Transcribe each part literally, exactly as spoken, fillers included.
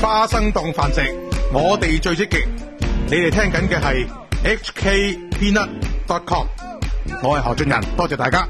花生檔飯食，我哋最積極。你哋聽緊嘅係 H K Peanut dot com， 我係何俊仁，多謝大家。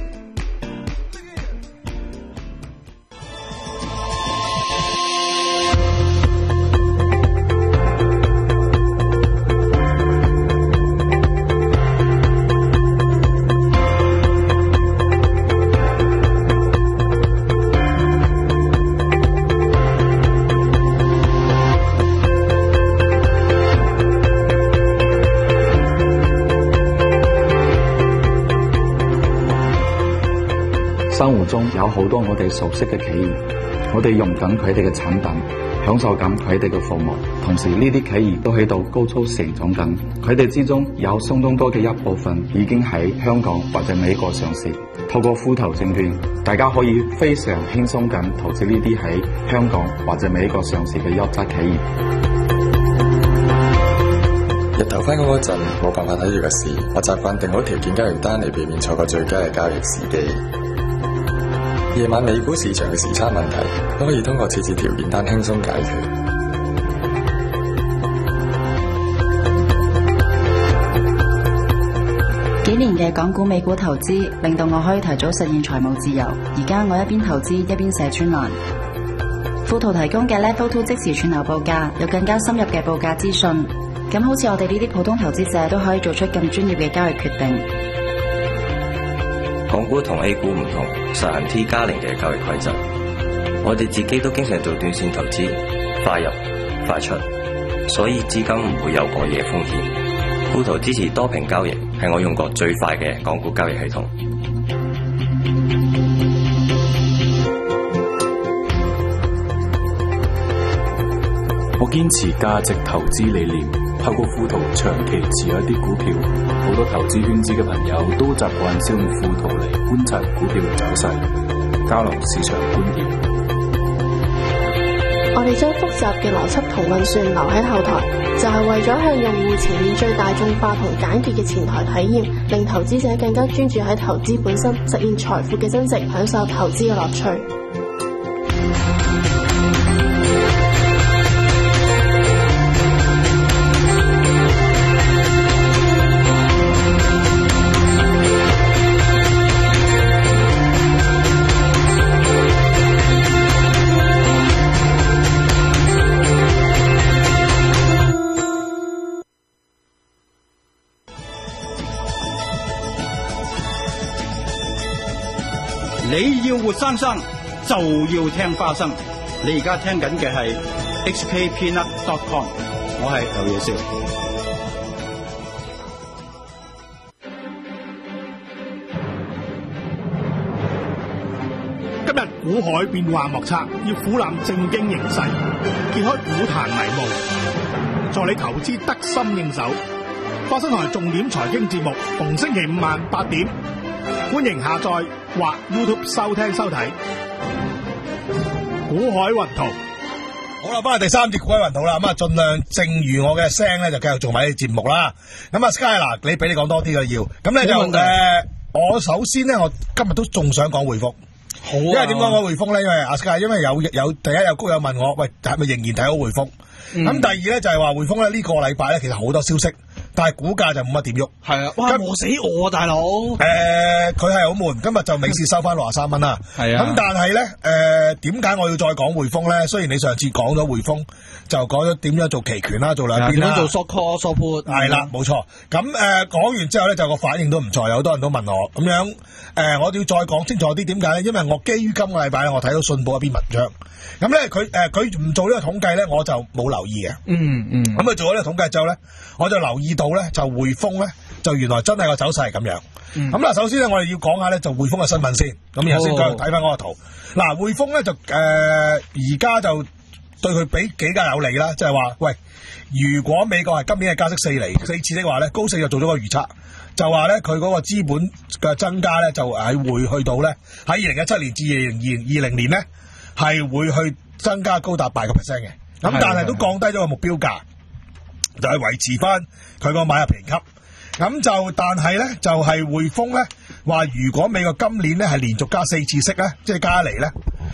生活中有好多我哋熟悉嘅企業，我哋用緊佢哋嘅產品，享受緊佢哋嘅服務，同時呢啲企業都喺度高速成長緊，佢哋之中有相當多嘅一部分已經喺香港或者美國上市。透過富途證券，大家可以非常輕鬆咁投資呢啲喺香港或者美國上市嘅優質企業。 日頭返工嗰陣冇辦法睇住個市，我習慣定好條件交易單嚟避免錯過最佳嘅交易時機。夜晚美股市場嘅時差問題都可以通過設置條件單輕鬆解決。 幾年嘅港股美股投資令到我可以提早實現財務自由。而家我一邊投資一邊寫專欄。富途提供嘅 Level Two 即時串流報價，有更加深入嘅報價資訊。咁好似我哋呢啲普通投資者都可以做出更專業嘅交易決定。 港股同 A 股唔同，實行 T 加零嘅交易規則。我哋自己都經常做短線投資，快入快出，所以資金唔會有過夜風險。富途支持多屏交易，係我用過最快嘅港股交易系統。 我堅持價值投資理念，透過富途長期持有一啲股票。好多投資圈子嘅朋友都習慣使用富途嚟觀察股票嘅走勢，交流市場觀點。 我哋將複雜嘅邏輯同運算留喺後台，就係為咗向用戶呈現最大眾化同簡潔嘅前台體驗，令投資者更加專注喺投資本身，實現財富嘅增值，享受投資嘅樂趣。 你要活生生就要聽花生。你而家聽緊嘅係 H K Peanut dot com， 我係劉野少。 今日股海變幻莫測，要俯覽正經形勢，揭開股壇迷霧，助你投資得心應手。花生台重點財經節目，逢星期五晚八點，歡迎下載或 YouTube 收聽收睇。股海雲圖， 好啦，翻嚟第三節股海雲圖啦，咁啊盡量正如我嘅聲咧，就繼續做埋啲節目啦。咁啊 Sky 嗱，你俾你講多啲嘅要，咁咧就誒、呃，我首先咧，我今日都仲想講匯豐。好、啊，因為點講講匯豐咧？因為阿 Sky，因為有有第一有高友問我，喂，係咪仍然睇好匯豐？咁、嗯、第二咧就係話匯豐咧呢個禮拜咧，其實好多消息。但係股價就冇乜點喐，係啊，哇磨死我啊大佬！誒、呃，佢係好悶，今日就美市收翻六十三蚊啦。係啊，咁但係咧，誒點解我要再講匯豐咧？雖然你上次講咗匯豐，就講咗點樣做期權啦，做兩邊啦，點樣做 short call short put，係啦，冇錯。咁誒講完之後咧，就個反應都唔錯，有好多人都問我咁樣。誒、呃，我要再講清楚啲點解咧？因為我基於今個禮拜咧，我睇到信報一篇文章，咁咧佢誒佢唔做呢個統計咧，我就冇留意嘅。嗯嗯。咁佢做咗呢個統計之後咧，我就留意到咧，就匯豐咧，就原來真係個走勢係咁樣。咁、嗯、嗱，首先咧，我哋要講下咧，就匯豐嘅新聞先。咁然後先繼續睇翻嗰個圖。嗱、哦，匯豐咧就誒而家就對佢比幾較有利啦，即係話，喂，如果美國係今年係加息四厘四次的話咧，高盛就做咗個預測，就話咧佢嗰個資本嘅增加咧就係會去到咧喺二零一七年至二零二零年咧係會去增加高達八個 percent 嘅。咁但係都降低咗個目標價，就係、是、維持翻佢個買入評級。咁就但係咧就係匯豐咧話，如果美國今年咧係連續加四次息咧，即係加嚟咧，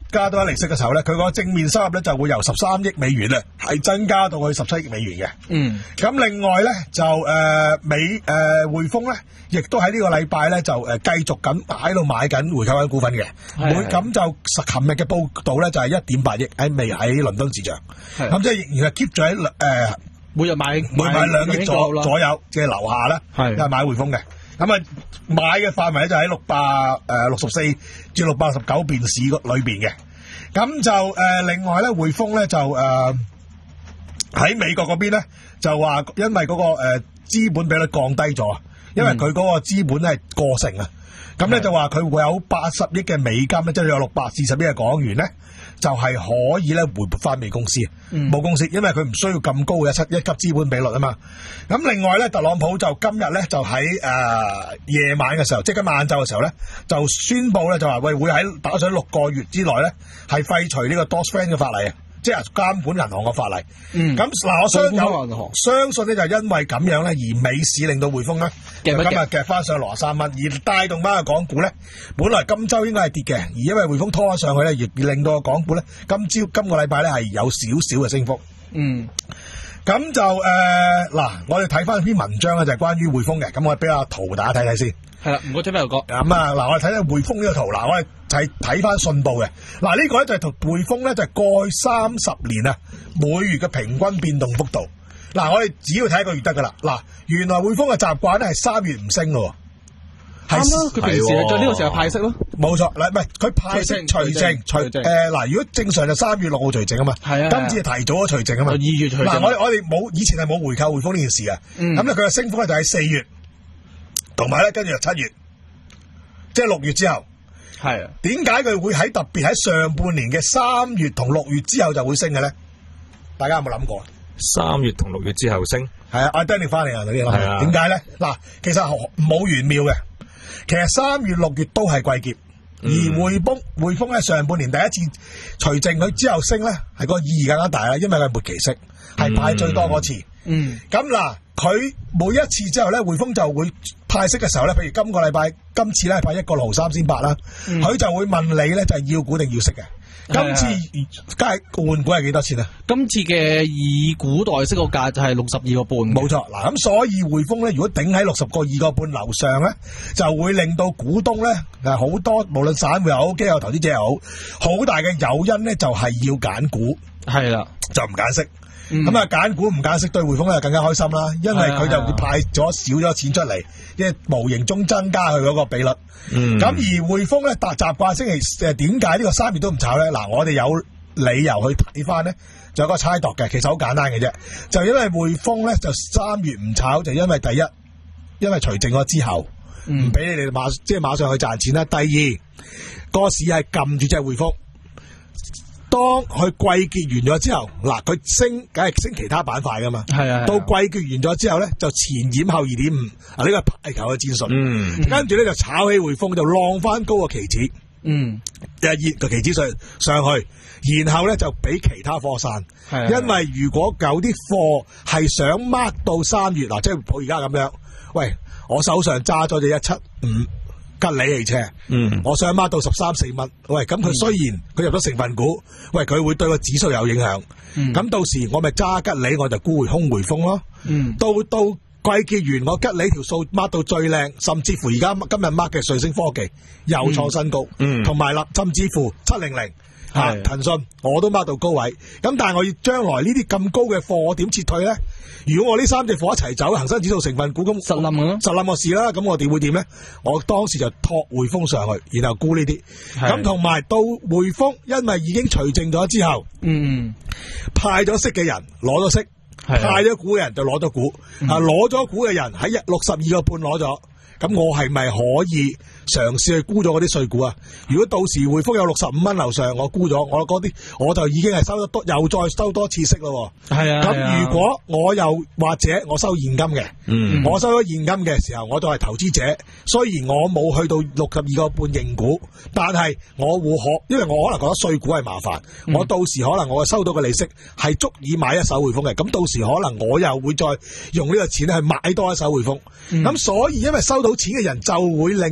加多一利息嘅時候咧，佢個正面收入咧就會由十三億美元咧係增加到去十七億美元嘅。 嗯， 咁另外咧就誒、呃、美誒匯豐咧，亦都喺呢個禮拜咧就誒繼續緊喺度買緊回購緊股份嘅。每咁就琴日嘅報道咧就係一點八億喺未喺倫敦市場，咁即係仍然係 keep 咗喺誒每日買每買兩億左左右嘅樓下咧，係係買匯豐嘅。咁啊，買嘅範圍咧就喺六百誒六十四至六百十九便士裏邊嘅。咁就誒、呃、另外咧，匯豐咧就誒喺、呃、美國嗰邊咧就話，因為嗰、那個誒、呃、資本比率降低咗，因為佢嗰個資本係過剩啊。咁、嗯、咧就話佢會有八十億嘅美金咧，即係有六百四十億嘅港元咧，就係、是、可以咧回撥翻美公司，冇、嗯、公司，因為佢唔需要咁高嘅一一級資本比率啊嘛。咁另外咧，特朗普就今日咧就喺誒、呃、夜晚嘅時候，即係今晚晏晝嘅時候咧，就宣布咧就話喂會喺打上六個月之內咧係廢除呢個 Dodd-Frank 嘅法例啊，即係監管銀行嘅法例。嗯，咁嗱，我相有相信咧就係因為咁樣咧，而美市令到匯豐咧今日夾翻上六十三蚊，而帶動翻個港股咧，本來今週應該係跌嘅，而因為匯豐拖咗上去咧，而令到個港股咧今朝今個禮拜咧係有少少嘅升幅。嗯，咁就誒嗱、呃，我哋睇翻篇文章咧就係關於匯豐嘅，咁我哋俾下圖大家睇睇先。係啦，唔該，聽邊度講？咁啊，嗱，我哋睇睇匯豐呢個圖，嗱，我哋睇睇翻信報嘅，嗱，呢個咧就係同匯豐咧就係過去三十年啊每月嘅平均變動幅度。嗱，我哋只要睇一個月得噶啦。嗱，原來匯豐嘅習慣咧係三月唔升嘅，係咯，佢平時係在呢個時候派息咯。冇錯，嗱，唔係佢派息除淨除誒嗱，如果正常就三月六號除淨啊嘛，係啊，今次係提早咗除淨啊嘛，二月除淨。嗱，我我哋冇以前係冇回購匯豐呢件事啊，咁咧佢嘅升幅咧就喺四月。同埋咧，跟住就七月，即係六月之後，係啊。點解佢會喺特別喺上半年嘅三月同六月之後就會升嘅咧？大家有冇諗過？三月同六月之後升，係啊，阿 Danny 翻嚟啊嗰啲咯。點解咧？嗱，其實冇玄妙嘅。其實三月六月都係季結，嗯、而匯豐匯豐咧上半年第一次除淨佢之後升咧，係個意義更加大啦，因為佢末期息係派最多嗰次。嗯，咁嗱。佢每一次之後咧，匯豐就會派息嘅時候咧，譬如今個禮拜今次咧派一個六毫三先八啦，佢、嗯、就會問你咧就係、是、要股定要息嘅。今次梗係換股係幾多錢啊？今次嘅以股代息個價就係六十二個半。冇錯，嗱咁所以匯豐咧，如果頂喺六十個二個半樓上咧，就會令到股東咧誒好多，無論散戶又好，機構投資者又好，好大嘅誘因咧就係要揀股，係啦，就唔揀息。咁啊，揀股唔揀息對匯豐咧更加開心啦，因為佢就會派咗少咗錢出嚟，即係無形中增加佢嗰個比率。咁、嗯、而匯豐咧，習習慣星期誒點解呢個三月都唔炒咧？嗱，我哋有理由去睇翻咧，就有個猜度嘅，其實好簡單嘅啫，就因為匯豐咧就三月唔炒，就因為第一，因為除淨咗之後唔俾、嗯、你哋馬即係馬上去賺錢啦。第二，個市係撳住隻匯豐。當佢季結完咗之後，嗱佢升，梗係升其他板塊噶嘛。係啊。到季結完咗之後咧，就前掩後二點五，啊呢個係排球嘅戰術。嗯。跟住咧就炒起匯豐，就浪翻高個期指。嗯。就熱個期指上上去，然後咧就俾其他貨散。係。因為如果有啲貨係想 mark 到三月，嗱即係我而家咁樣，喂，我手上揸咗隻一七五。吉利汽車，嗯，我想孖到十三四蚊，喂，咁佢雖然佢入咗成分股，喂，佢會對個指數有影響，咁、嗯、到時我咪揸吉利，我就沽回空匯豐咯，嗯，到到季結完，我吉利條數孖到最靚，甚至乎而家今日孖嘅瑞聲科技又創新高，嗯，同埋啦，甚至乎七零零。吓，騰訊我都掹到高位，咁但係我要將來呢啲咁高嘅貨，我點撤退咧？如果我呢三隻貨一齊走，恒生指數成分股咁實冧咯，實冧個事啦，咁我哋會點咧？我當時就托匯豐上去，然後沽呢啲，咁同埋到匯豐，因為已經除淨咗之後，嗯，派咗息嘅人攞咗息，派咗股嘅人就攞咗股，啊，攞咗股嘅人喺一六十二個半攞咗。咁我係咪可以嘗試去沽咗嗰啲稅股啊？如果到時匯豐有六十五蚊樓上，我沽咗，我嗰啲我就已經係收得多，又再收多次息咯。係啊。咁如果我又或者我收現金嘅，嗯，我收咗現金嘅時候，我都係投資者。雖然我冇去到六十二個半認股，但係我會可，因為我可能覺得稅股係麻煩，嗯，我到時可能我收到嘅利息係足以買一手匯豐嘅。咁到時可能我又會再用呢個錢去買多一手匯豐。咁，嗯，所以因為收到錢嘅人就會令到，因為佢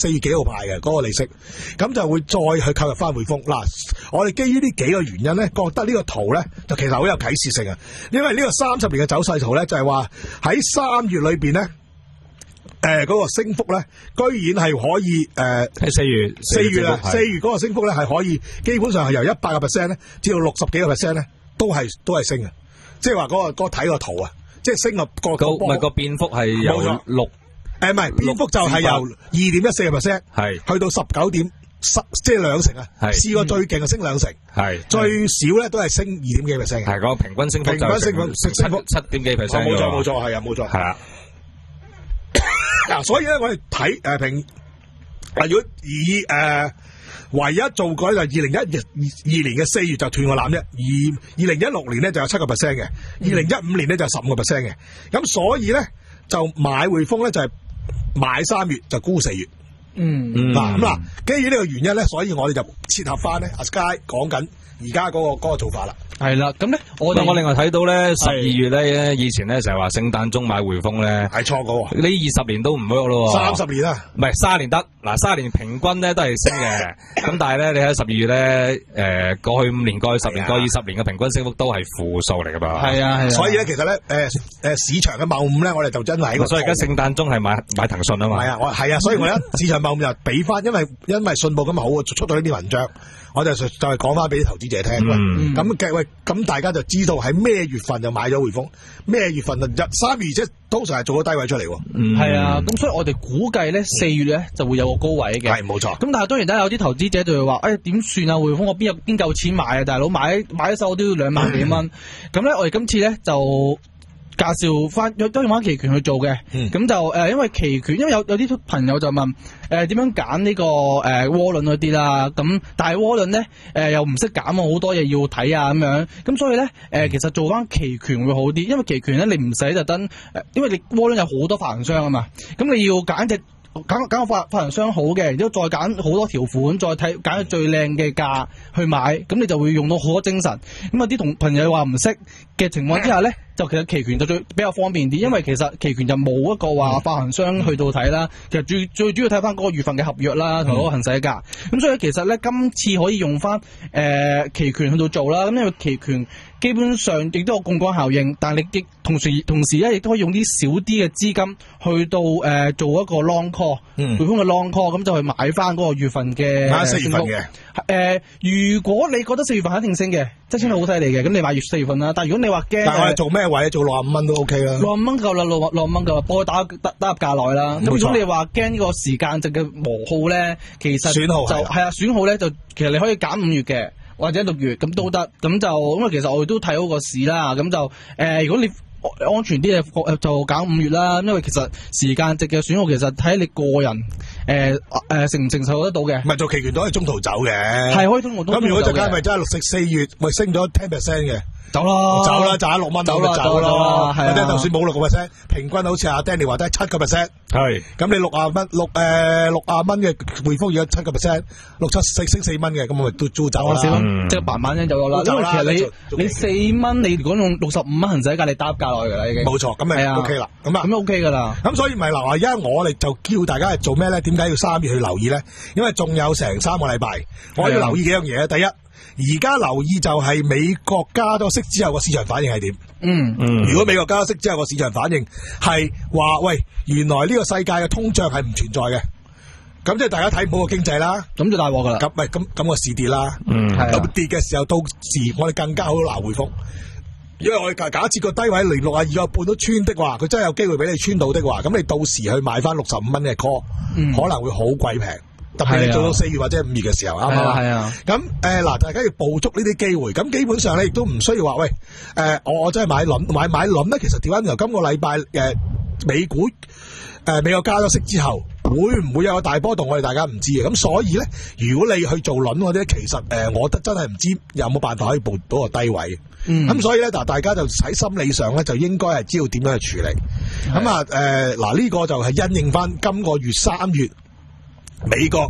四月幾號派嘅嗰個利息，咁就會再去購入翻匯豐。嗱，我哋基於呢幾個原因咧，覺得呢個圖咧就其實好有啟示性啊，因為呢個三十年嘅走勢圖咧就係話喺三月裏邊咧，誒、呃、嗰、那個升幅咧，居然係可以誒喺四月四月啊，四月嗰個升幅咧係可以基本上係由一百個 percent 咧至到六十幾個 percent 咧，都係都係升嘅，即係話嗰個嗰睇個圖啊，即係升個個個唔係個變幅係由六。 誒，唔係變幅就係由二點一四個 percent 係去到十九點十，即係兩成啊！試過最勁就升兩成，係最少咧都係升二點幾 percent 嘅。 係個平均升幅平均升幅升幅七點幾 percent。 冇錯冇錯，係啊冇錯。係啊。嗱，所以咧我哋睇誒平，嗱如果以誒、呃、唯一做過就二零一二年嘅四月就斷個纜啫，而二零一六年咧就有七個 percent 嘅，二零一五年咧就十五個 percent 嘅。咁所以咧就買匯豐咧就係、是。買三月就沽四月，嗯，嗱咁嗱，基於呢個原因咧，所以我哋就切合翻咧阿 Sky 講緊而家嗰個嗰、嗰個做法啦。 係啦，咁咧我我另外睇到咧十二月咧，以前咧成日話聖誕鐘買匯豐咧係錯嘅喎，呢二十年都唔 work 咯， 三十年啊， 唔係卅年得，嗱卅年平均咧都係升嘅，咁但係咧你喺十二月咧誒過去五年過去十年過去二十年嘅平均升幅都係負數嚟㗎嘛，係啊係啊， 所以咧其實咧誒誒市場嘅謬誤咧，我哋就真係喺個， 所以而家聖誕鐘係買買騰訊啊嘛， 係啊我係啊，所以我一市場謬誤就俾翻，因為因為信報今日好出到呢啲文章。我就就係講翻俾啲投資者聽，咁嘅喂，咁大家就知道喺咩月份就買咗匯豐，咩月份就三月即通常係做咗低位出嚟喎。 嗯，係啊，咁所以我哋估計咧四月咧就會有個高位嘅。 係冇錯。咁但係當然咧有啲投資者就會話，誒點算啊？匯豐我邊有邊夠錢買啊？大佬買買一手都要兩萬幾蚊。咁咧我哋今次咧就介紹翻，都用翻期權去做嘅。咁、嗯、就誒、呃，因為期權，因為有有啲朋友就問誒點、呃、樣揀呢個誒窩輪嗰啲啦。咁但係窩輪咧誒又唔識揀啊，好多嘢要睇啊咁樣。咁所以咧誒、呃，其實做翻期權會好啲，因為期權咧你唔使特登誒，因為你窩輪有好多發行商啊嘛。咁你要揀隻揀揀個發發行商好嘅，然之後再揀好多條款，再睇揀個最靚嘅價去買，咁你就會用到好多精神。咁有啲同朋友話唔識嘅情況之下咧，就其實期權就最比較方便啲，因為其實期權就冇一個話發行商去到睇啦，其實最最主要睇翻嗰個月份嘅合約啦，同嗰個行使價。咁所以其實咧，今次可以用翻誒、呃、期權去到做啦。咁因為期權基本上亦都有槓桿效應，但係你亦同時同時咧，亦都可以用啲少啲嘅資金去到誒、呃、做一個 long call，匯豐嘅 long call，咁就去買翻嗰個月份嘅買四月份嘅。誒、 呃，如果你覺得四月份一定升嘅，即係升得好犀利嘅，咁你買月四月份啦。但係如果你話驚， 但係我哋做咩位？做六十五蚊都 OK 啦。 六十五蚊夠啦，六六十五蚊夠啦，幫佢打打打入價內啦。咁如果你話驚呢個時間值嘅磨耗咧，其實損耗就係啊，損耗咧就其實你可以揀五月嘅。或者六月咁都得，咁就因為其實我哋都睇好個市啦，咁就誒、呃，如果你安全啲嘅就揀五月啦，因為其實時間值嘅損耗其實睇你個人誒誒、呃呃、承唔承受得到嘅。 唔係做期權都可以中途走嘅， 係可以中途都。 咁如果陣間咪真係六四四月咪升咗十 percent 嘅？ 走啦， 走啦，賺六蚊走啦，走啦，或者就算冇六個 percent，平均好似阿 Danny 話得七個 percent，係，咁你六啊蚊六誒六啊蚊嘅匯豐而家七個 percent，六七四升四蚊嘅，咁我咪都都走啦， 即係慢慢啫走咗啦。因為其實你你四蚊，你如果用六十五蚊行使價，你打入價落去噶啦已經。冇錯，咁咪 OK 啦，咁啊，咁 OK 噶啦。 咁所以咪嗱，而家我哋就叫大家係做咩咧？點解要三月去留意咧？因為仲有成三個禮拜，我要留意幾樣嘢。第一。而家留意就係美國加咗息之後個市場反應係點？嗯嗯，如果美國加咗息之後個市場反應係話喂，原來呢個世界嘅通脹係唔存在嘅，咁即係大家睇唔好個經濟啦，咁就大鑊噶啦。咁咪咁咁個市跌啦，嗯係。咁跌嘅時候，到時我哋更加好拿匯豐，因為我哋假假設個低位零六啊二個半都穿的話，佢真係有機會俾你穿到的話，咁你到時去買翻六十五蚊嘅 call，嗯，可能會好鬼平。特別你做到四月或者五月嘅時候，啱唔啱啊？係啊。咁誒嗱，大家要捕捉呢啲機會。咁基本上咧，亦都唔需要話喂，誒、呃、我我真係買輪買買輪咧。其實調翻由今個禮拜誒美股誒、呃、美國加咗息之後，會唔會有個大波動？我哋大家唔知嘅。咁所以咧，如果你去做輪嗰啲，其實誒、呃，我覺得真係唔知有冇辦法可以捕到個低位。嗯。咁所以咧，嗱，大家就喺心理上咧，就應該係知道點樣去處理。咁啊誒嗱，呢、呃這個就係因應翻今個月三月。美國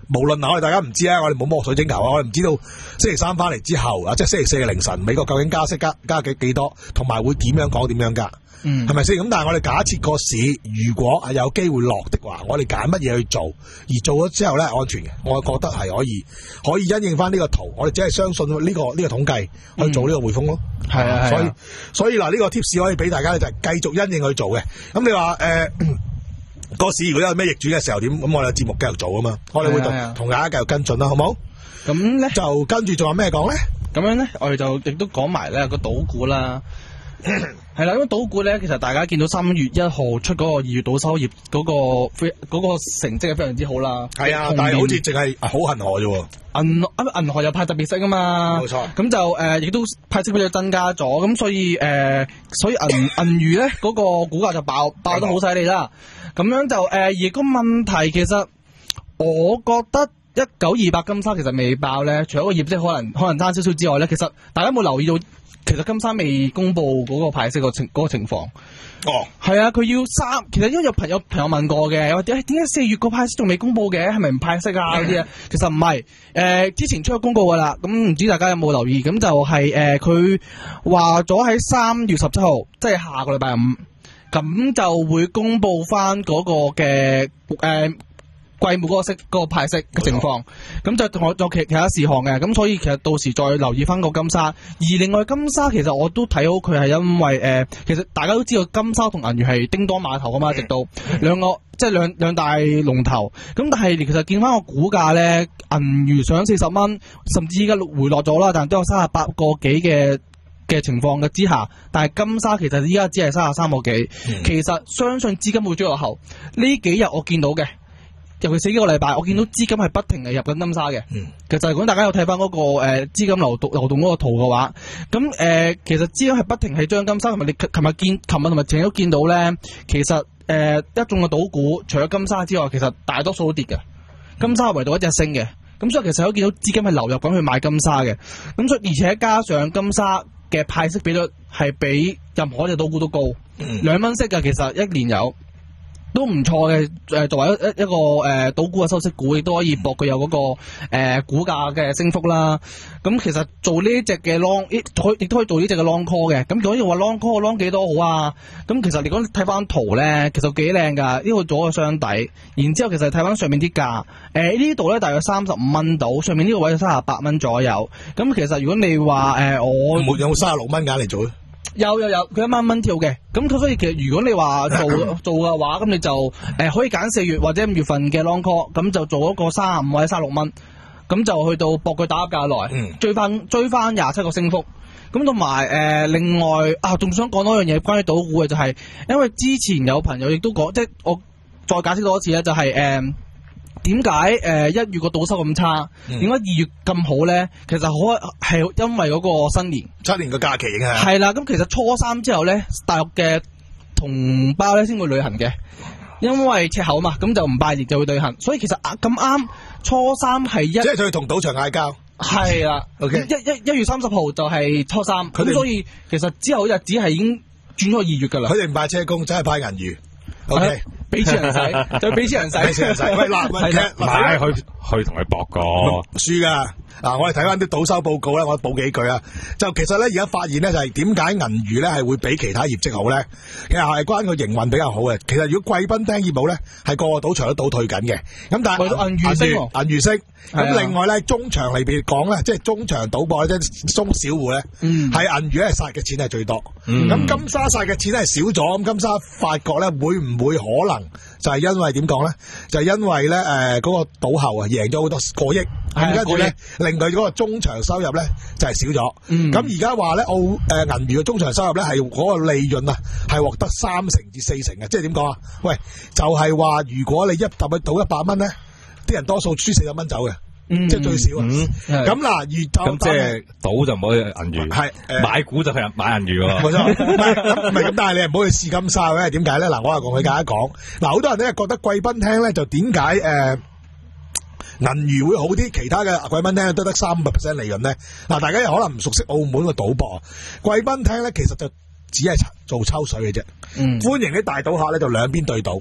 無論嗱，我哋大家唔知啊，我哋冇摸水晶球啊，我哋唔知道星期三翻嚟之後啊，即係星期四嘅凌晨，美國究竟加息加加幾幾多，同埋會點樣講點樣加， 嗯， 係咪先？咁但係我哋假設個市如果係有機會落的話，我哋揀乜嘢去做，而做咗之後咧安全嘅，我覺得係可以可以因應翻呢個圖，我哋只係相信呢、呢個呢、呢個統計去做呢個匯豐咯。係、嗯、啊，所以所以嗱呢個 tips 可以俾大家咧，就係繼續因應去做嘅。咁你話誒？呃個市如果有咩逆轉嘅時候點？咁我哋節目繼續做啊嘛，我哋會同同大家繼續跟進啦，好唔好？ 咁咧就跟住仲有咩講咧？ 咁樣咧，我哋就亦都講埋咧個賭股啦。係啦，因為賭股咧，其實大家見到三月一號出嗰個二月賭收業嗰、嗰個嗰、嗰個成績係非常之好啦。係啊，但係好似淨係好恆河啫喎。銀銀河又派特別息啊嘛。冇錯。咁就誒，亦、呃、都派息比率增加咗，咁所以誒、呃，所以銀銀娛咧嗰個股價就爆爆得好犀利啦。咁樣就誒、呃，而個問題其實我覺得一九二八金沙其實未爆咧，除咗個業績可能可能爭少少之外咧，其實大家有冇留意到？其實金沙未公布嗰個派息個情嗰個情況。哦，係啊，佢要三，其實因為有朋友朋友問過嘅，話點點解四月個派息仲未公布嘅，係咪唔派息啊嗰啲啊？其實唔係，誒、呃、之前出咗公告噶啦，咁唔知大家有冇留意？咁就係誒佢話咗喺三月十七號，即係下個禮拜五，咁就會公布翻嗰個嘅誒。呃季末嗰個息嗰、嗰個派息嘅情況，咁就仲有其其他事項嘅，咁所以其實到時再留意翻個金沙。而另外金沙其實我都睇好佢係因為誒、呃，其實大家都知道金沙同銀娛係叮當碼頭噶嘛，直到兩個即係兩兩大龍頭。咁但係其實見翻個股價咧，銀娛上四十蚊，甚至依家回落咗啦，但係都有三十八個幾嘅嘅情況嘅之下，但係金沙其實依家只係三十三個幾。嗯、其實相信資金會追落後。呢幾日我見到嘅。尤其是幾個禮拜，我見到資金係不停係入緊金沙嘅。嗯，其實如果大家有睇翻嗰個誒資、呃、金流動流動嗰個圖嘅話，咁誒、呃、其實資金係不停係將金沙，同埋你琴日見，琴日同埋前日都見到咧，其實誒、呃、一眾嘅賭股除咗金沙之外，其實大多數都跌嘅，金沙唯獨一隻升嘅。咁所以其實都見到資金係流入緊去買金沙嘅。咁所以而且加上金沙嘅派息比率係比任何一隻賭股都高，兩蚊、嗯、息嘅其實一年有。都唔錯嘅，誒作為一一一個誒賭股嘅收息股，亦都可以博佢有嗰、那個誒、呃、股價嘅升幅啦。咁其實做呢隻嘅 long，亦可亦都可以做呢隻嘅 long call 嘅。咁如果要話 long call，long 幾多好啊？咁其實你講睇翻圖咧，其實幾靚㗎。呢個做個雙底，然之後其實睇翻上面啲價，誒、呃、呢度咧大約三十五蚊到，上面呢個位就三十八蚊左右。咁其實如果你話誒、呃、我冇有三十六蚊揀嚟做咧？ 有有有，佢一蚊蚊跳嘅，咁所以其實如果你話做做嘅話，咁你就誒、呃、可以揀四月或者五月份嘅 long call，咁就做一個三十五或者三十六蚊，咁就去到博佢打入價內，嗯、追翻追翻廿七個升幅，咁同埋誒另外啊，仲想講多樣嘢關於賭股嘅就係、是，因為之前有朋友亦都講，即係我再解釋多一次咧，就係、是、誒。呃點解誒一月個賭收咁差？點解二月咁好咧？其實可係因為嗰個新年七年嘅假期影響。 係啦，咁其實初三之後咧，大陸嘅同胞咧先會旅行嘅，因為赤口嘛，咁就唔拜年就會旅行。所以其實啊咁啱初三係一，即係佢同賭場嗌交。 係啦，OK，一一一月三十號就係初三，咁所以其實之後日子係已經轉咗二月噶啦。 佢哋唔派車工，真係派銀娛。OK。 俾錢人使，就俾錢人使， 俾錢人使。喂，嗱，喂，其實買去去同佢搏個輸噶。嗱，我哋睇翻啲賭收報告咧，我補幾句啊。就其實咧，而家發現咧，就係點解銀娛咧係會比其他業績好咧？其實係關佢營運比較好嘅。其實如果貴賓廳業務咧，係個個賭場都倒退緊嘅。咁但係銀娛升，銀娛升。咁另外咧，中場嚟邊講咧，即係中場賭博咧，即係中小戶咧，係銀娛咧殺嘅錢係最多。咁金沙殺嘅錢係少咗。咁金沙發覺咧，會唔會可能就係因為點講咧？就係因為咧，誒嗰個賭後啊，贏咗好多過億，咁跟住咧。令佢嗰個中場收入咧就係、是、少咗，咁而家話咧澳誒銀娛嘅中場收入咧係嗰個利潤啊係獲得三成至四成嘅，即係點講啊？喂，就係、是、話如果你一揼去賭一百蚊咧，啲人多數輸四十蚊走嘅，嗯、即係最少啊。咁嗱、嗯，越咁即係賭就唔好去銀娛，係、呃、買股就去買銀娛喎。冇錯， 唔係咁，唔係咁，但係你唔好去試金沙嘅，點解咧？嗱，我又同佢大家講，嗱，好多人咧覺得貴賓廳咧就點解誒？呃銀娛會好啲，其他嘅貴賓廳都得三百 percent 利潤咧。嗱，大家又可能唔熟悉澳門嘅賭博，貴賓廳咧其實就只係做抽水嘅啫。嗯，歡迎啲大賭客咧就兩邊對賭。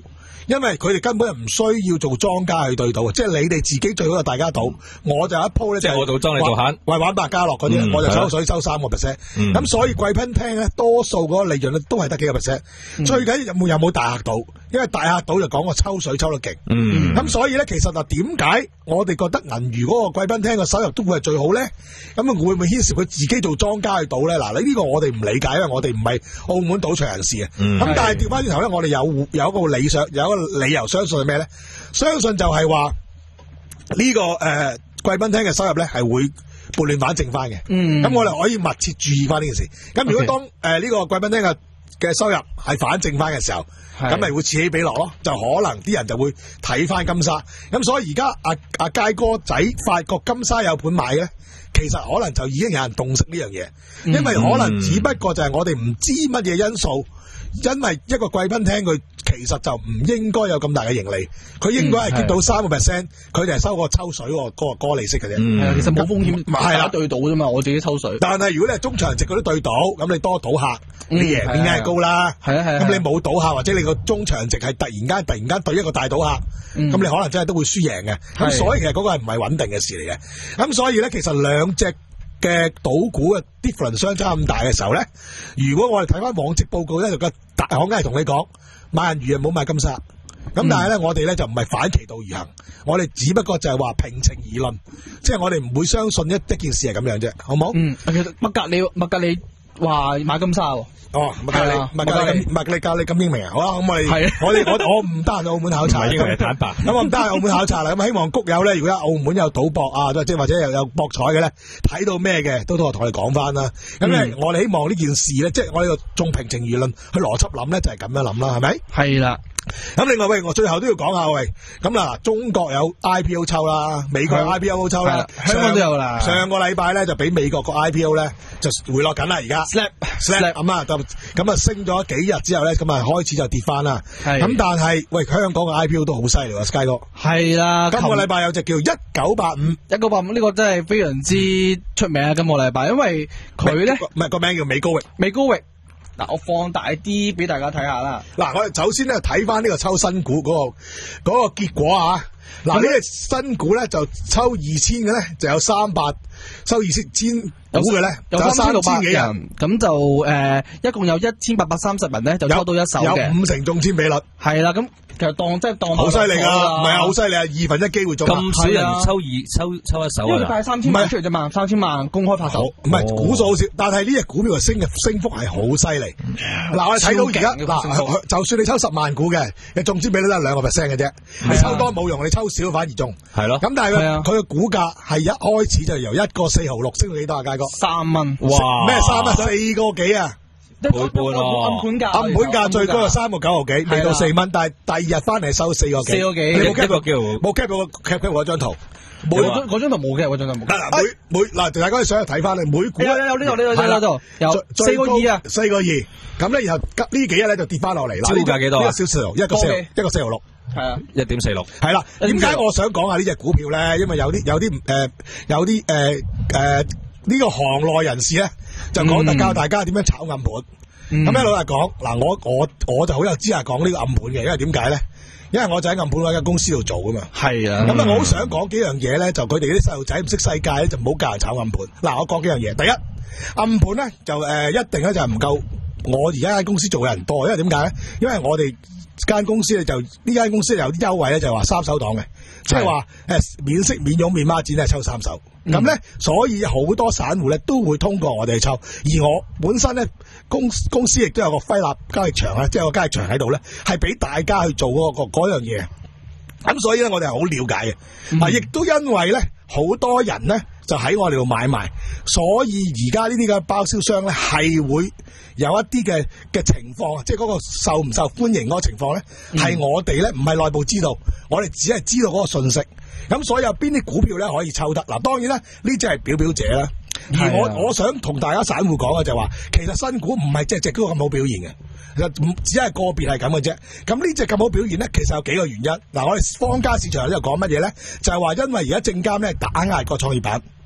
因為佢哋根本係唔需要做莊家去對賭，即係你哋自己最好就大家賭，我就有一鋪咧， 即係我做莊你做閒， 為玩百家樂嗰啲，我就收水收三個 percent，咁所以貴賓廳咧多數嗰個利潤咧都係得幾個 percent，最緊要有冇有冇大客賭，因為大客賭就講個抽水抽得勁，咁所以咧其實啊點解我哋覺得銀娛嗰個貴賓廳嘅收入都會係最好咧？咁啊會唔會牽涉佢自己做莊家去賭咧？嗱，呢個我哋唔理解，因為我哋唔係澳門賭場人士啊。咁但係調翻轉頭咧，我哋有有一個理想，有一個理由相信係咩咧？相信就係話呢個誒貴賓廳嘅收入咧係會撥亂反正翻嘅。咁我哋可以密切注意翻呢件事。咁如果當誒呢個貴賓廳嘅嘅收入係反正翻嘅時候，咁咪會此起彼落咯，就可能啲人就會睇翻金沙。咁所以而家阿阿佳哥仔發覺金沙有盤買咧，其實可能就已經有人洞悉呢樣嘢，因為可能只不過就係我哋唔知乜嘢因素。因為一個貴賓廳佢其實就唔應該有咁大嘅盈利，佢應該係結到三個 percent，佢哋係收個抽水嗰個嗰個利息嘅啫。 係啊，其實冇風險， 係啦， 對賭啫嘛，我自己抽水。 但係如果你係中長值嗰啲對賭，咁你多賭客，你贏點解係高啦？ 係啊係啊。 咁你冇賭客或者你個中長值係突然間突然間對一個大賭客，咁你可能真係都會輸贏嘅。咁所以其實嗰個係唔係穩定嘅事嚟嘅。咁所以咧，其實兩隻嘅賭股嘅 difference 相差咁大嘅時候咧，如果我哋睇翻網績報告咧，就個大行梗係同你講買銀娛啊，唔好買金沙。咁但係咧，我哋咧就唔係反其道而行，我哋只不過就係話平情而論，即係我哋唔會相信一一件事係咁樣啫，好唔好？ 嗯，其實麥格里麥格里話買金沙喎。 哦，麥格里麥格里麥格里教你咁英明啊！好啦，咁我哋我哋我我唔得閒去澳門考察， 應該係坦白。 咁我唔得閒去澳門考察啦。咁希望谷友咧，如果喺澳門有賭博啊，即係或者有有博彩嘅咧，睇到咩嘅都都同我哋講翻啦。咁咧，我哋希望呢件事咧，即係我哋仲平情而論去邏輯諗咧，就係咁樣諗啦，係咪？ 係啦。 咁另外喂，我最後都要講下喂，咁嗱，中國有 I P O 抽啦，美國有 I P O 抽啦， 香港都有啦。 上個禮拜咧就俾美國個 I P O 咧就回落緊啦，而家 slap slap 咁啊，就咁啊升咗幾日之後咧，咁啊開始就跌翻啦。咁但係喂，香港嘅 I P O 都好犀利喎 ，Sky 哥。 係啦， 今個禮拜有隻叫一九八五， 一九八五呢個真係非常之出名啊！今個禮拜，因為佢咧唔係個名叫美高域， 美高域。嗱，我放大啲俾大家睇下啦。 嗱，我哋首先咧睇翻呢個抽新股嗰、嗰個嗰、嗰個結果啊。嗱，呢隻新股咧就抽二千嘅咧就有三百，收二千股嘅咧有三千六百人，咁就誒、呃、一共有一千八百三十人咧就抽到一手嘅， 有五成中籤比率。 係啦，咁其實當即係當好犀利噶，唔係啊，好犀利啊，二分一機會中。 咁少人抽二抽抽一手啊！ 因為佢帶三千萬出嚟啫嘛，三千萬公開發售， 唔係股數好少，但係呢隻股票嘅升嘅升幅係好犀利。嗱，我哋睇到而家嗱，就算你抽十萬股嘅，你中籤比率都係兩個 percent 嘅啫，你抽多冇用，你抽少反而中。 係咯。 咁但係佢佢嘅股價係一開始就由一個四毫六升到幾多啊？佳哥三蚊。 哇！咩三蚊？四個幾啊？ 倍半咯， 暗盤價， 暗盤價最高係三個九毫幾，未到四蚊，但係第二日翻嚟收四個幾， 四個幾。 你冇 cap 個叫冇 cap 到 cap cap 嗰張圖， 冇嗰張圖冇嘅，嗰張圖冇。 嗱每每嗱，大家想去睇翻你每股有有有呢度呢度呢度有四個二啊， 四個二。咁咧，然後呢幾日咧就跌翻落嚟。 招價幾多啊？ 一個小時一個四一個四毫六。 係啊， 一點四六。 係啦，點解我想講下呢隻股票咧？因為有啲有啲誒有啲誒誒呢個行內人士咧就講得教大家點樣炒暗盤。咁咧老實講，嗱我我我就好有資格講呢個暗盤嘅，因為點解咧？因為我就喺暗盤嗰間公司度做噶嘛。係啊。咁啊，我好想講幾樣嘢咧，就佢哋啲細路仔唔識世界咧，就唔好教人炒暗盤。嗱，我講幾樣嘢。第一，暗盤咧就誒、呃、一定咧就係唔夠我而家喺公司做嘅人多，因為點解咧？因為我哋間公司咧就呢間公司有啲優惠咧，就係話三手檔嘅，即係話誒免息免佣免孖展咧抽三手。咁咧、嗯，所以好多散戶咧都會通過我哋去抽，而我本身咧公公司亦都有個輝立交易場咧，即係有個交易場喺度咧，係俾大家去做嗰、嗰個嗰樣嘢。咁所以咧，我哋係好了解嘅，啊、嗯，亦都因為咧，好多人咧就喺我哋度買賣，所以而家呢啲嘅包銷商咧係會有一啲嘅嘅情況，即係嗰個受唔受歡迎嗰個情況咧，係、嗯、我哋咧唔係內部知道，我哋只係知道嗰個信息。咁所以有邊啲股票咧可以抽得？嗱，當然啦，呢只係表表者啦。而我、啊、我想同大家散戶講嘅就係話，其實新股唔係隻隻都咁好表現嘅，只係個別係咁嘅啫。咁呢隻咁好表現咧，其實有幾個原因。嗱，我哋坊間市場喺度講乜嘢咧？就係話因為而家證監咧打壓個創業板。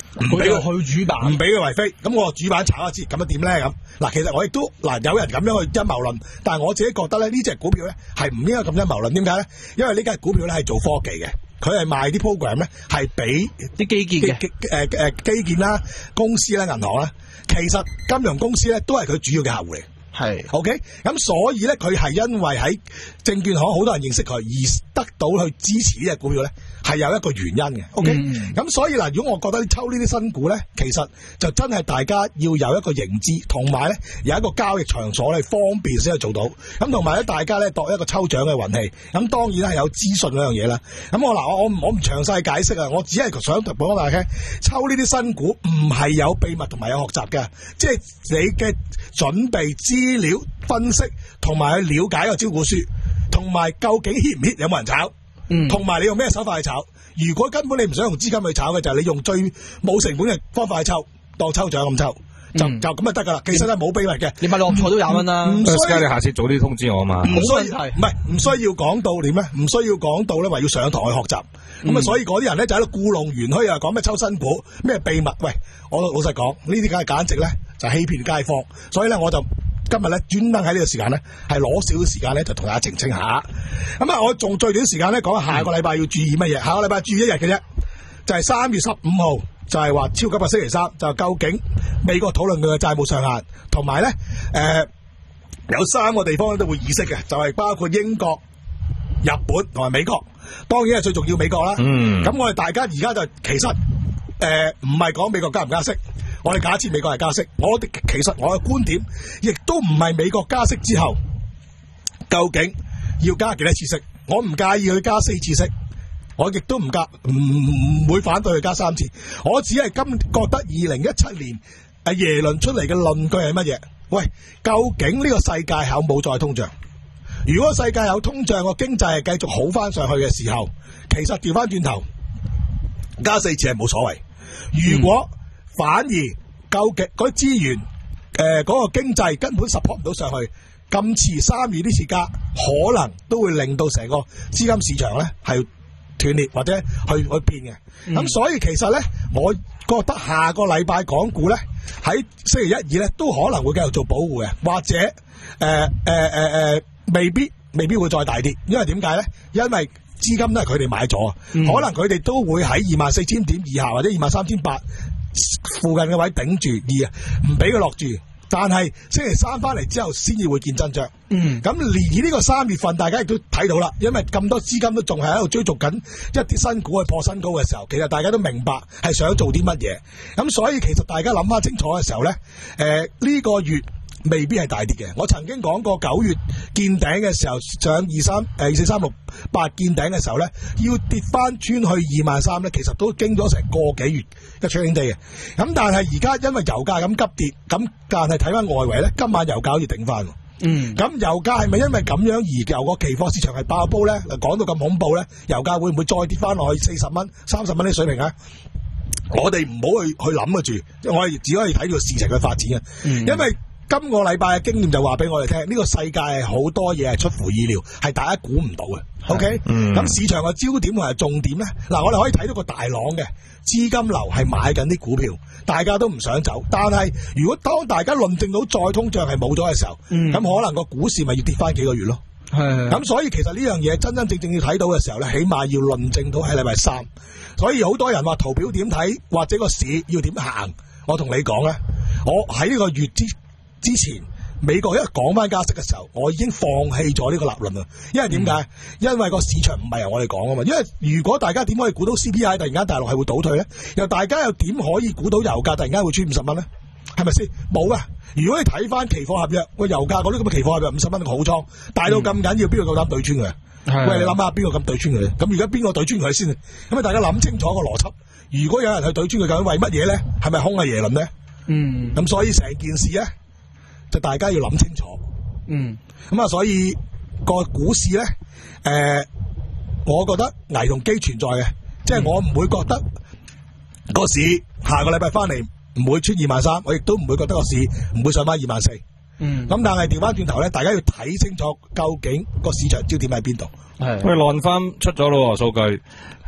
唔俾佢去主板， 唔俾佢為飛，咁我主板炒一支，咁樣點咧咁？嗱，其實我亦都嗱有人咁樣去陰謀論，但係我自己覺得咧呢隻股票咧係唔應該咁陰謀論，點解咧？因為呢間股票咧係做科技嘅，佢係賣啲 program 咧係俾啲基建嘅， 誒誒基建啦、公司啦、銀行啦，其實金融公司咧都係佢主要嘅客戶嚟。 係 ，OK，咁所以咧，佢係因為喺證券行好多人認識佢，而得到去支持呢隻股票咧，係有一個原因嘅。OK，咁、嗯、所以嗱，如果我覺得抽呢啲新股咧，其實就真係大家要有一個認知，同埋咧有一個交易場所咧方便先去做到。咁同埋咧，大家咧度一個抽獎嘅運氣。咁當然係有資訊嗰樣嘢啦。咁我嗱，我我唔我唔詳細解釋啊，我只係想同大家聽，抽呢啲新股唔係有秘密同埋有學習嘅，即係你嘅準備資料分析同埋去了解個招股書，同埋究竟 hit 唔 hit 有冇人炒，同埋、嗯、你用咩手法去炒。如果根本你唔想用資金去炒嘅，就係、是、你用最冇成本嘅方法去抽，當抽獎咁抽，就、嗯、就咁就得噶啦。其實係冇秘密嘅， 你買六合彩都廿蚊啦。 唔需要你下次早啲通知我啊嘛。 唔需要，唔係唔需要講到點咧？唔需要講到咧，話要上堂去學習。咁啊、嗯，所以嗰啲人咧就喺度故弄玄虛啊，講咩抽新股咩秘密。喂，我老實講，呢啲梗係簡直咧就係欺騙街坊。所以咧，我就。今日咧專登喺呢個時間咧，係攞少少時間咧，就同大家澄清下。咁啊，我仲最短時間咧講下個禮拜要注意乜嘢？下個禮拜注意一日嘅啫，就係三月十五號，就係話超級嘅星期三，就究竟美國討論佢嘅債務上限，同埋咧誒有三個地方都會議息嘅，就係、是、包括英國、日本同埋美國。當然係最重要美國啦。嗯。咁我哋大家而家就其實誒唔係講美國加唔加息。我哋假設美國係加息，我哋其實我嘅觀點亦都唔係美國加息之後究竟要加幾多次息，我唔介意佢加四次息，我亦都唔加唔唔會反對佢加三次，我只係今覺得二零一七年阿耶倫出嚟嘅論據係乜嘢？喂，究竟呢個世界有冇再通脹？如果世界有通脹，個經濟係繼續好翻上去嘅時候，其實調翻轉頭加四次係冇所謂。如果、嗯反而究竟嗰啲資源，誒、呃、嗰、那個經濟根本 support 唔到上去，咁遲三月呢次加，可能都會令到成個資金市場咧係斷裂或者去去變嘅。咁、嗯、所以其實咧，我覺得下個禮拜港股咧喺星期一二咧都可能會繼續做保護嘅，或者誒誒誒誒未必未必會再大跌，因為點解咧？因為資金都係佢哋買咗，嗯、可能佢哋都會喺二萬四千點以下或者二萬三千八。附近嘅位頂住而唔俾佢落住，但係星期三翻嚟之後先至會見真章。嗯，咁而呢個三月份大家亦都睇到啦，因為咁多資金都仲係喺度追逐緊一啲新股去破新高嘅時候，其實大家都明白係想做啲乜嘢。咁所以其實大家諗翻清楚嘅時候咧，誒、呃、呢、呢個月未必係大跌嘅。我曾經講過九月見頂嘅時候，上二三誒二四三六八見頂嘅時候咧，要跌翻穿去二萬三咧，其實都經咗成個幾月嘅 trading day 嘅。咁但係而家因為油價咁急跌，咁但係睇翻外圍咧，今晚油價好似頂翻。嗯，咁油價係咪因為咁樣而由個期貨市場係爆煲咧？講到咁恐怖咧，油價會唔會再跌翻落去四十蚊、三十蚊啲水平啊？我哋唔好去去諗嘅住，我哋只可以睇到事情嘅發展啊。嗯、因為今個禮拜嘅經驗就話俾我哋聽，呢、這個世界係好多嘢係出乎意料，係大家估唔到嘅。OK，咁、嗯、市場嘅焦點同埋重點咧，嗱，我哋可以睇到個大浪嘅資金流係買緊啲股票，大家都唔想走。但係如果當大家論證到再通脹係冇咗嘅時候，咁、嗯、可能個股市咪要跌翻幾個月咯。係，咁所以其實呢樣嘢真真正正要睇到嘅時候咧，起碼要論證到喺禮拜三。所以好多人話圖表點睇，或者個市要點行，我同你講咧，我喺呢個月之之前，美國一講翻加息嘅時候，我已經放棄咗呢個立論啦。因為點解？嗯、因為個市場唔係由我哋講啊嘛。因為如果大家點可以估到 C P I 突然間大陸係會倒退咧？又大家又點可以估到油價突然間會穿五十蚊咧？係咪先？冇啊！如果你睇翻期貨合約，個油價嗰啲咁嘅期貨合約五十蚊個好倉，大到咁緊要，邊個夠膽對穿佢？喂，你諗下邊個咁對穿佢？咁而家邊個對穿佢先？咁啊，大家諗清楚個邏輯。如果有人去對穿佢，究竟為乜嘢咧？係咪空係耶倫咧？嗯。咁所以成件事咧，就大家要諗清楚。嗯。咁啊，所以個股市咧，誒、呃，我覺得危同機存在嘅，即係我唔會覺得個市下個禮拜翻嚟唔會穿二萬三，我亦都唔會覺得個市唔會上翻二萬四。嗯，咁但係調翻轉頭咧，大家要睇清楚究竟個市場焦點喺邊度。係，喂，浪翻出咗咯，數據係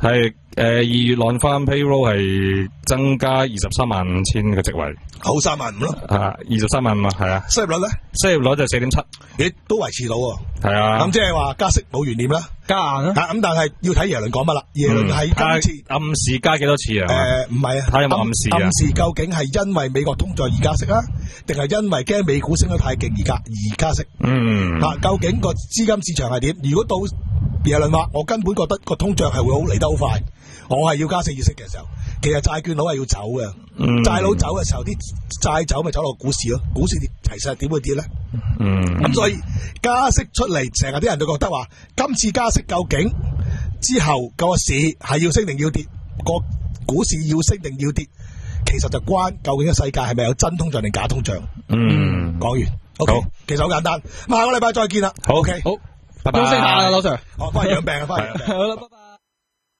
誒，二月浪翻 payroll 係增加二十三萬五千個職位， 好三萬五咯。 啊，二十三萬五啊，係啊。 失業率咧？ 失業率就四點七， 咦，都維持到喎。 係啊。 咁即係話加息冇懸念啦， 加硬啦。 咁但係要睇耶倫講乜啦？耶倫係今次暗示加幾多次啊？ 誒，唔係啊， 睇有冇暗示啊？ 暗示究竟係因為美國通脹而加息啊，定係因為驚美股升得太勁而加而加息？ 嗯。 嗱，究竟個資金市場係點？如果到耶倫話我根本覺得個通脹係會好嚟得好快，我係要加四次息嘅時候，其實債券佬係要走嘅， 嗯、 債佬走嘅時候，啲債走咪走落股市咯，股市跌，其實點會跌咧？ 嗯， 咁所以加息出嚟，成日啲人都覺得話，今次加息究竟之後個市係要升定要跌，個股市要升定要跌，其實就關究竟個世界係咪有真通脹定假通脹？ 嗯， 講完 ，OK，其實好簡單，咁下個禮拜再見啦。 好 ，OK， 好， 拜拜。 休息下啦，老 Sir。 我翻去養病啊，翻去養病。 好啦，拜拜。